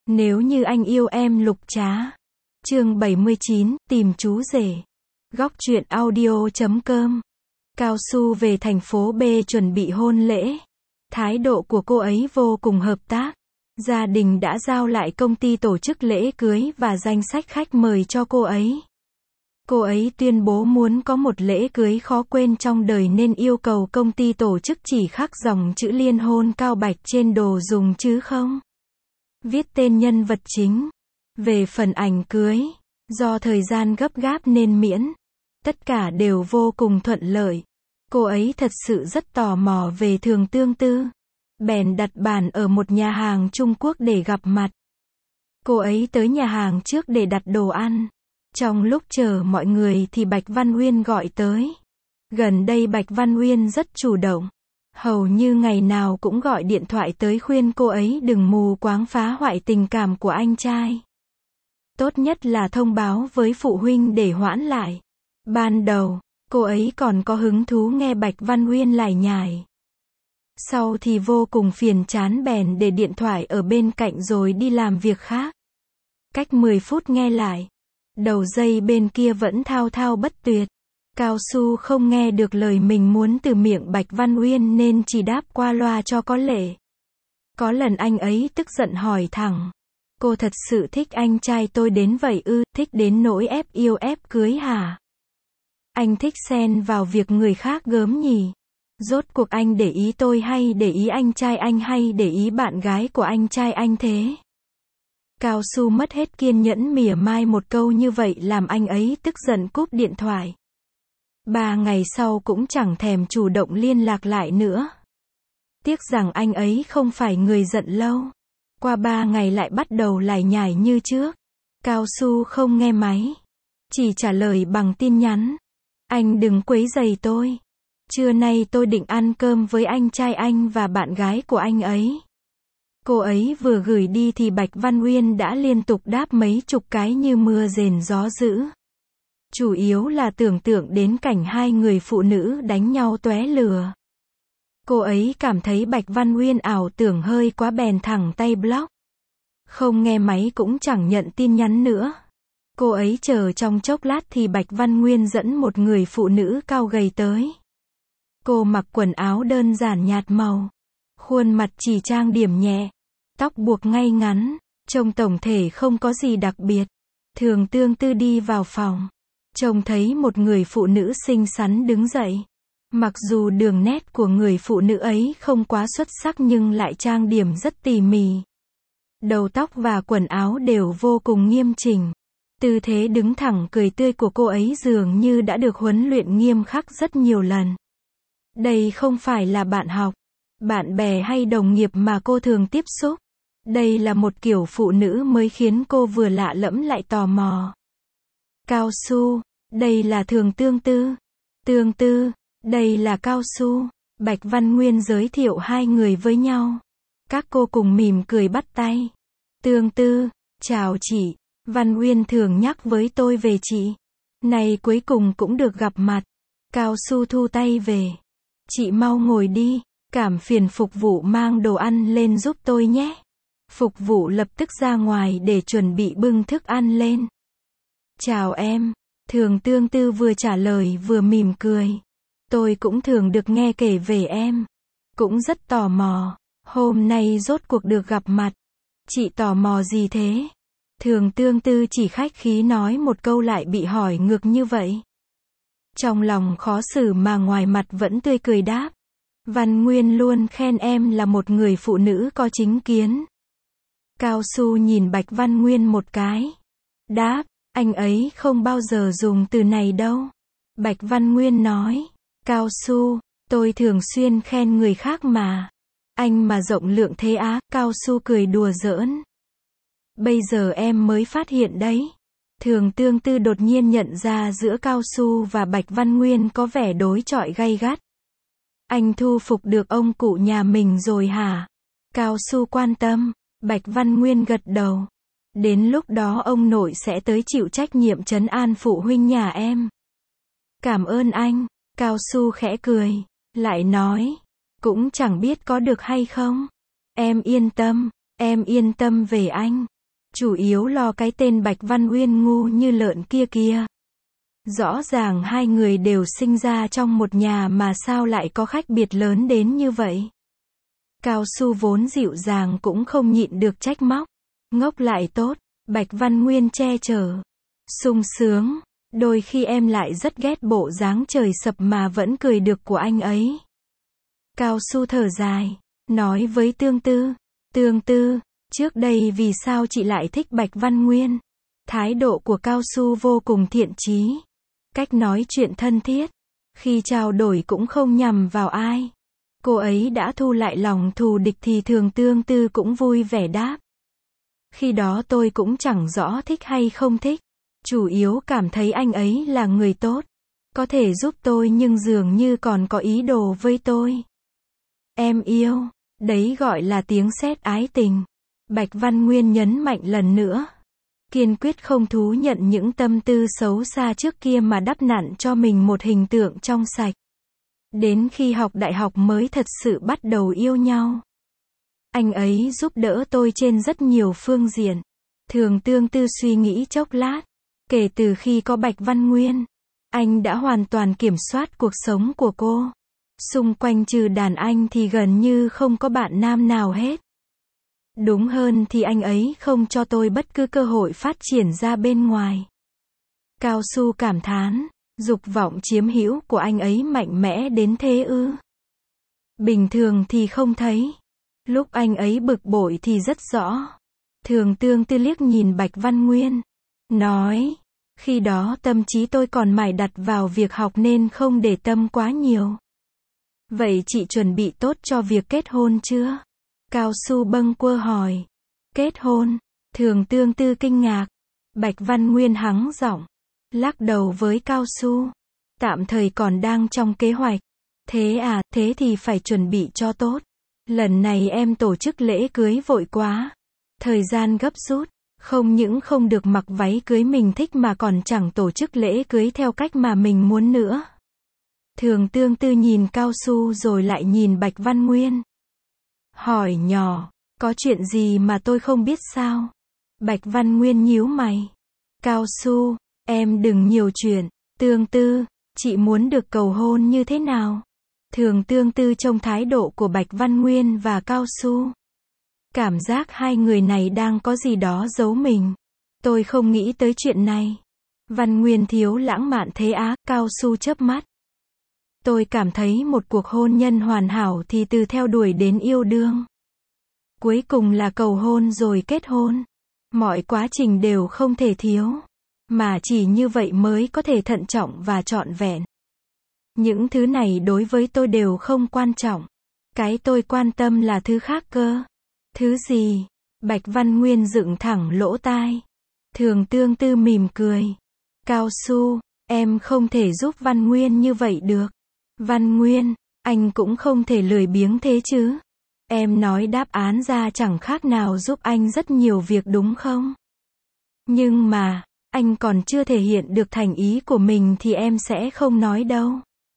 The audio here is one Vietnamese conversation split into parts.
Nếu như anh yêu em Lục Trá. Chương 79, tìm chú rể. Góc truyện audio.com. Cao Su về thành phố B chuẩn bị hôn lễ. Thái độ của cô ấy vô cùng hợp tác. Gia đình đã giao lại công ty tổ chức lễ cưới và danh sách khách mời cho cô ấy. Cô ấy tuyên bố muốn có một lễ cưới khó quên trong đời nên yêu cầu công ty tổ chức chỉ khắc dòng chữ liên hôn cao bạch trên đồ dùng chứ không viết tên nhân vật chính. Về phần ảnh cưới, do thời gian gấp gáp nên miễn. Tất cả đều vô cùng thuận lợi. Cô ấy thật sự rất tò mò về Thường Tương Tư. Bèn đặt bàn ở một nhà hàng Trung Quốc để gặp mặt. Cô ấy tới nhà hàng trước để đặt đồ ăn. Trong lúc chờ mọi người thì Bạch Văn Uyên gọi tới. Gần đây Bạch Văn Uyên rất chủ động. Hầu như ngày nào cũng gọi điện thoại tới khuyên cô ấy đừng mù quáng phá hoại tình cảm của anh trai. Tốt nhất là thông báo với phụ huynh để hoãn lại. Ban đầu, cô ấy còn có hứng thú nghe Bạch Văn Uyên lải nhải. Sau thì vô cùng phiền chán bèn để điện thoại ở bên cạnh rồi đi làm việc khác. Cách 10 phút nghe lại. Đầu dây bên kia vẫn thao thao bất tuyệt. Cao Su không nghe được lời mình muốn từ miệng Bạch Văn Uyên nên chỉ đáp qua loa cho có lệ. Có lần anh ấy tức giận hỏi thẳng. Cô thật sự thích anh trai tôi đến vậy ư, thích đến nỗi ép yêu ép cưới hả? Anh thích xen vào việc người khác gớm nhỉ? Rốt cuộc anh để ý tôi hay để ý anh trai anh hay để ý bạn gái của anh trai anh thế? Cao Su mất hết kiên nhẫn mỉa mai một câu như vậy làm anh ấy tức giận cúp điện thoại. 3 ngày sau cũng chẳng thèm chủ động liên lạc lại nữa. Tiếc rằng anh ấy không phải người giận lâu. Qua 3 ngày lại bắt đầu lải nhải như trước. Cao Su không nghe máy. Chỉ trả lời bằng tin nhắn. Anh đừng quấy rầy tôi. Trưa nay tôi định ăn cơm với anh trai anh và bạn gái của anh ấy. Cô ấy vừa gửi đi thì Bạch Văn Uyên đã liên tục đáp mấy chục cái như mưa rền gió dữ. Chủ yếu là tưởng tượng đến cảnh hai người phụ nữ đánh nhau tóe lửa. Cô ấy cảm thấy Bạch Văn Uyên ảo tưởng hơi quá bèn thẳng tay block. Không nghe máy cũng chẳng nhận tin nhắn nữa. Cô ấy chờ trong chốc lát thì Bạch Văn Uyên dẫn một người phụ nữ cao gầy tới. Cô mặc quần áo đơn giản nhạt màu. Khuôn mặt chỉ trang điểm nhẹ. Tóc buộc ngay ngắn. Trông tổng thể không có gì đặc biệt. Thường Tương Tư đi vào phòng. Trông thấy một người phụ nữ xinh xắn đứng dậy. Mặc dù đường nét của người phụ nữ ấy không quá xuất sắc nhưng lại trang điểm rất tỉ mỉ. Đầu tóc và quần áo đều vô cùng nghiêm chỉnh. Tư thế đứng thẳng cười tươi của cô ấy dường như đã được huấn luyện nghiêm khắc rất nhiều lần. Đây không phải là bạn học, bạn bè hay đồng nghiệp mà cô thường tiếp xúc. Đây là một kiểu phụ nữ mới khiến cô vừa lạ lẫm lại tò mò. Cao Su, đây là Thường Tương Tư. Tương Tư, đây là Cao Su. Bạch Văn Nguyên giới thiệu hai người với nhau. Các cô cùng mỉm cười bắt tay. Tương Tư, chào chị. Văn Nguyên thường nhắc với tôi về chị. Này cuối cùng cũng được gặp mặt. Cao Su thu tay về. Chị mau ngồi đi. Cảm phiền phục vụ mang đồ ăn lên giúp tôi nhé. Phục vụ lập tức ra ngoài để chuẩn bị bưng thức ăn lên. Chào em. Thường Tương Tư vừa trả lời vừa mỉm cười. Tôi cũng thường được nghe kể về em. Cũng rất tò mò. Hôm nay rốt cuộc được gặp mặt. Chị tò mò gì thế? Thường Tương Tư chỉ khách khí nói một câu lại bị hỏi ngược như vậy. Trong lòng khó xử mà ngoài mặt vẫn tươi cười đáp. Văn Nguyên luôn khen em là một người phụ nữ có chính kiến. Cao Su nhìn Bạch Văn Nguyên một cái. Đáp, anh ấy không bao giờ dùng từ này đâu. Bạch Văn Nguyên nói, Cao Su, tôi thường xuyên khen người khác mà. Anh mà rộng lượng thế á, Cao Su cười đùa giỡn. Bây giờ em mới phát hiện đấy. Thường Tương Tư đột nhiên nhận ra giữa Cao Su và Bạch Văn Nguyên có vẻ đối chọi gay gắt. Anh thu phục được ông cụ nhà mình rồi hả? Cao Su quan tâm. Bạch Văn Nguyên gật đầu. Đến lúc đó ông nội sẽ tới chịu trách nhiệm trấn an phụ huynh nhà em. Cảm ơn anh. Cao Su khẽ cười. Lại nói. Cũng chẳng biết có được hay không. Em yên tâm. Em yên tâm về anh. Chủ yếu lo cái tên Bạch Văn Uyên ngu như lợn kia kìa. Rõ ràng hai người đều sinh ra trong một nhà mà sao lại có khác biệt lớn đến như vậy. Cao Su vốn dịu dàng cũng không nhịn được trách móc. Ngốc lại tốt, Bạch Văn Nguyên che chở. Sung sướng, đôi khi em lại rất ghét bộ dáng trời sập mà vẫn cười được của anh ấy. Cao Su thở dài, nói với Tương Tư. Tương Tư, trước đây vì sao chị lại thích Bạch Văn Nguyên? Thái độ của Cao Su vô cùng thiện chí. Cách nói chuyện thân thiết. Khi trao đổi cũng không nhằm vào ai. Cô ấy đã thu lại lòng thù địch thì thường Tương Tư cũng vui vẻ đáp. Khi đó tôi cũng chẳng rõ thích hay không thích. Chủ yếu cảm thấy anh ấy là người tốt. Có thể giúp tôi nhưng dường như còn có ý đồ với tôi. Em yêu, đấy gọi là tiếng sét ái tình. Bạch Văn Nguyên nhấn mạnh lần nữa. Kiên quyết không thú nhận những tâm tư xấu xa trước kia mà đắp nặn cho mình một hình tượng trong sạch. Đến khi học đại học mới thật sự bắt đầu yêu nhau. Anh ấy giúp đỡ tôi trên rất nhiều phương diện. Thường Tương Tư suy nghĩ chốc lát. Kể từ khi có Bạch Văn Nguyên, anh đã hoàn toàn kiểm soát cuộc sống của cô. Xung quanh trừ đàn anh thì gần như không có bạn nam nào hết. Đúng hơn thì anh ấy không cho tôi bất cứ cơ hội phát triển ra bên ngoài. Cao Su cảm thán, dục vọng chiếm hữu của anh ấy mạnh mẽ đến thế ư? Bình thường thì không thấy. Lúc anh ấy bực bội thì rất rõ. Thường Tương Tư liếc nhìn Bạch Văn Nguyên, nói, khi đó tâm trí tôi còn mải đặt vào việc học nên không để tâm quá nhiều. Vậy chị chuẩn bị tốt cho việc kết hôn chưa? Cao Su bâng quơ hỏi. Kết hôn? Thường Tương Tư kinh ngạc. Bạch Văn Nguyên hắng giọng, lắc đầu với Cao Su. Tạm thời còn đang trong kế hoạch. Thế à, thế thì phải chuẩn bị cho tốt. Lần này em tổ chức lễ cưới vội quá. Thời gian gấp rút. Không những không được mặc váy cưới mình thích mà còn chẳng tổ chức lễ cưới theo cách mà mình muốn nữa. Thường Tương Tư nhìn Cao Su rồi lại nhìn Bạch Văn Nguyên. Hỏi nhỏ, có chuyện gì mà tôi không biết sao? Bạch Văn Nguyên nhíu mày. Cao Su, em đừng nhiều chuyện. Tương Tư, chị muốn được cầu hôn như thế nào? Thường Tương Tư trông thái độ của Bạch Văn Nguyên và Cao Su. Cảm giác hai người này đang có gì đó giấu mình. Tôi không nghĩ tới chuyện này. Văn Nguyên thiếu lãng mạn thế á? Cao Su chớp mắt. Tôi cảm thấy một cuộc hôn nhân hoàn hảo thì từ theo đuổi đến yêu đương. Cuối cùng là cầu hôn rồi kết hôn. Mọi quá trình đều không thể thiếu. Mà chỉ như vậy mới có thể thận trọng và trọn vẹn. Những thứ này đối với tôi đều không quan trọng. Cái tôi quan tâm là thứ khác cơ. Thứ gì? Bạch Văn Nguyên dựng thẳng lỗ tai. Thường Tương Tư mỉm cười. Cao Su, em không thể giúp Văn Nguyên như vậy được. Văn Nguyên, anh cũng không thể lười biếng thế chứ. Em nói đáp án ra chẳng khác nào giúp anh rất nhiều việc đúng không? Nhưng mà, anh còn chưa thể hiện được thành ý của mình thì em sẽ không nói đâu.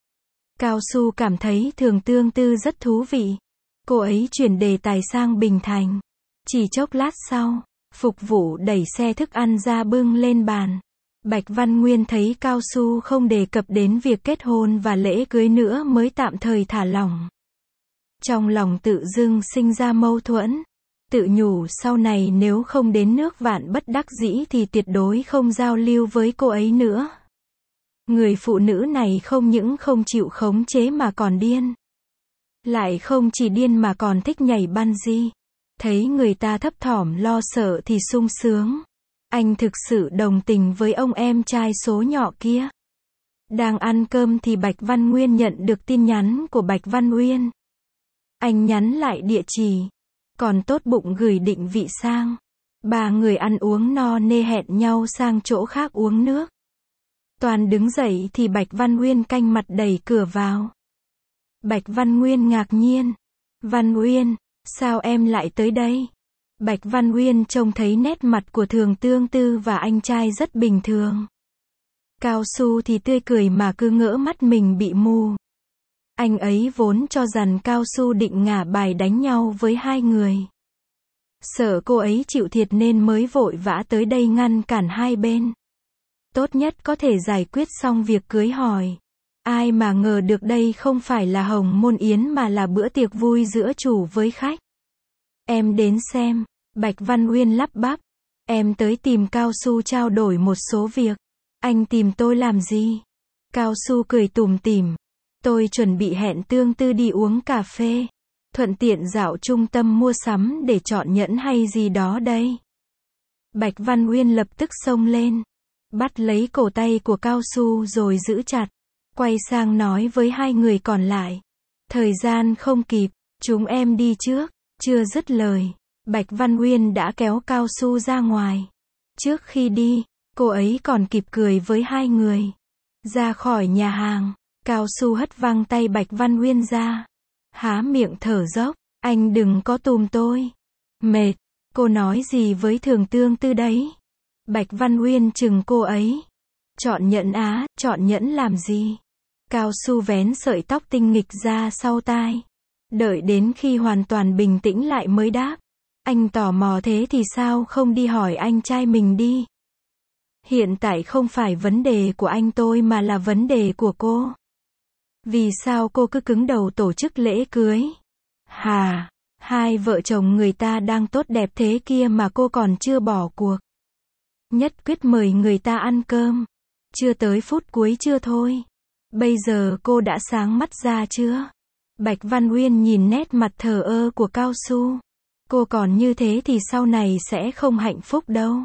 Cao Su cảm thấy Thường Tương Tư rất thú vị. Cô ấy chuyển đề tài sang Bình Thành. Chỉ chốc lát sau, phục vụ đẩy xe thức ăn ra bưng lên bàn. Bạch Văn Nguyên thấy Cao Su không đề cập đến việc kết hôn và lễ cưới nữa mới tạm thời thả lỏng. Trong lòng tự dưng sinh ra mâu thuẫn. Tự nhủ sau này nếu không đến nước vạn bất đắc dĩ thì tuyệt đối không giao lưu với cô ấy nữa. Người phụ nữ này không những không chịu khống chế mà còn điên. Lại không chỉ điên mà còn thích nhảy bungee. Thấy người ta thấp thỏm lo sợ thì sung sướng. Anh thực sự đồng tình với ông em trai số nhỏ kia. Đang ăn cơm thì Bạch Văn Nguyên nhận được tin nhắn của Bạch Văn Uyên. Anh nhắn lại địa chỉ. Còn tốt bụng gửi định vị sang. Ba người ăn uống no nê hẹn nhau sang chỗ khác uống nước. Toàn đứng dậy thì Bạch Văn Uyên canh mặt đẩy cửa vào. Bạch Văn Nguyên ngạc nhiên. Văn Uyên, sao em lại tới đây? Bạch Văn Uyên trông thấy nét mặt của Thường Tương Tư và anh trai rất bình thường. Cao Su thì tươi cười mà cứ ngỡ mắt mình bị mù. Anh ấy vốn cho rằng Cao Su định ngả bài đánh nhau với hai người. Sợ cô ấy chịu thiệt nên mới vội vã tới đây ngăn cản hai bên. Tốt nhất có thể giải quyết xong việc cưới hỏi. Ai mà ngờ được đây không phải là hồng môn yến mà là bữa tiệc vui giữa chủ với khách. Em đến xem. Bạch Văn Uyên lắp bắp. Em tới tìm Cao Su trao đổi một số việc. Anh tìm tôi làm gì? Cao Su cười tủm tỉm. Tôi chuẩn bị hẹn Tương Tư đi uống cà phê. Thuận tiện dạo trung tâm mua sắm để chọn nhẫn hay gì đó đây. Bạch Văn Uyên lập tức xông lên. Bắt lấy cổ tay của Cao Su rồi giữ chặt. Quay sang nói với hai người còn lại. Thời gian không kịp, chúng em đi trước. Chưa dứt lời, Bạch Văn Uyên đã kéo Cao Su ra ngoài. Trước khi đi, cô ấy còn kịp cười với hai người. Ra khỏi nhà hàng, Cao Su hất văng tay Bạch Văn Uyên ra. Há miệng thở dốc, anh đừng có tùm tôi. Mệt, cô nói gì với Thường Tương Tư đấy? Bạch Văn Uyên chừng cô ấy. Chọn nhẫn á, chọn nhẫn làm gì? Cao Su vén sợi tóc tinh nghịch ra sau tai. Đợi đến khi hoàn toàn bình tĩnh lại mới đáp. Anh tò mò thế thì sao không đi hỏi anh trai mình đi? Hiện tại không phải vấn đề của anh tôi mà là vấn đề của cô. Vì sao cô cứ cứng đầu tổ chức lễ cưới? Hà, hai vợ chồng người ta đang tốt đẹp thế kia mà cô còn chưa bỏ cuộc. Nhất quyết mời người ta ăn cơm. Chưa tới phút cuối chưa thôi. Bây giờ cô đã sáng mắt ra chưa? Bạch Văn Uyên nhìn nét mặt thờ ơ của Cao Su. Cô còn như thế thì sau này sẽ không hạnh phúc đâu.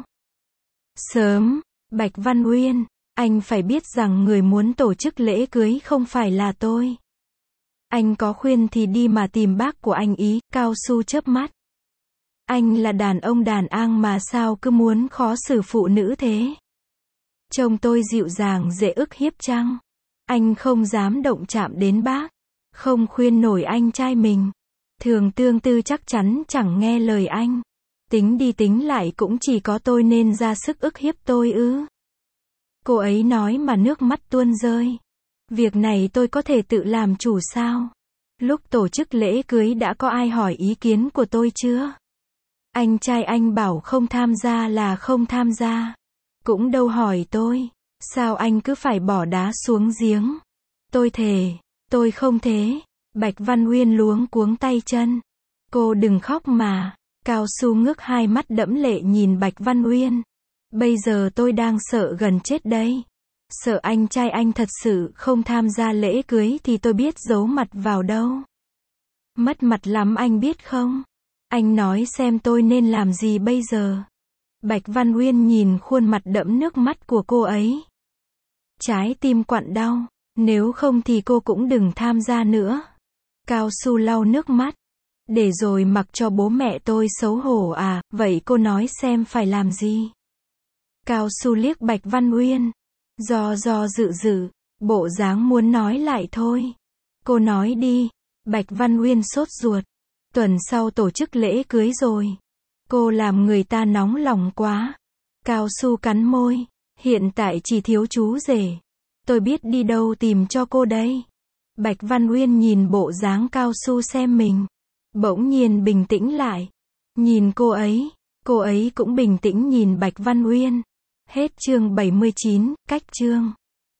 Sớm, Bạch Văn Uyên, anh phải biết rằng người muốn tổ chức lễ cưới không phải là tôi. Anh có khuyên thì đi mà tìm bác của anh ý, Cao Su chớp mắt. Anh là đàn ông đàn ang mà sao cứ muốn khó xử phụ nữ thế? Chồng tôi dịu dàng dễ ức hiếp chăng? Anh không dám động chạm đến bác. Không khuyên nổi anh trai mình. Thường Tương Tư chắc chắn chẳng nghe lời anh. Tính đi tính lại cũng chỉ có tôi nên ra sức ức hiếp tôi ư? Cô ấy nói mà nước mắt tuôn rơi. Việc này tôi có thể tự làm chủ sao? Lúc tổ chức lễ cưới đã có ai hỏi ý kiến của tôi chưa? Anh trai anh bảo không tham gia là không tham gia. Cũng đâu hỏi tôi. Sao anh cứ phải bỏ đá xuống giếng? Tôi thề, tôi không thế. Bạch Văn Uyên luống cuống tay chân. Cô đừng khóc mà. Cao Su ngước hai mắt đẫm lệ nhìn Bạch Văn Uyên. Bây giờ tôi đang sợ gần chết đây. Sợ anh trai anh thật sự không tham gia lễ cưới thì tôi biết giấu mặt vào đâu. Mất mặt lắm anh biết không? Anh nói xem tôi nên làm gì bây giờ? Bạch Văn Uyên nhìn khuôn mặt đẫm nước mắt của cô ấy. Trái tim quặn đau. Nếu không thì cô cũng đừng tham gia nữa. Cao Su lau nước mắt. Để rồi mặc cho bố mẹ tôi xấu hổ à, vậy cô nói xem phải làm gì? Cao Su liếc Bạch Văn Uyên. Do dự, bộ dáng muốn nói lại thôi. Cô nói đi. Bạch Văn Uyên sốt ruột. Tuần sau tổ chức lễ cưới rồi. Cô làm người ta nóng lòng quá. Cao Su cắn môi. Hiện tại chỉ thiếu chú rể. Tôi biết đi đâu tìm cho cô đây. Bạch Văn Uyên nhìn bộ dáng Cao Su xem mình. Bỗng nhiên bình tĩnh lại. Nhìn cô ấy cũng bình tĩnh nhìn Bạch Văn Uyên. Hết chương 79, cách chương.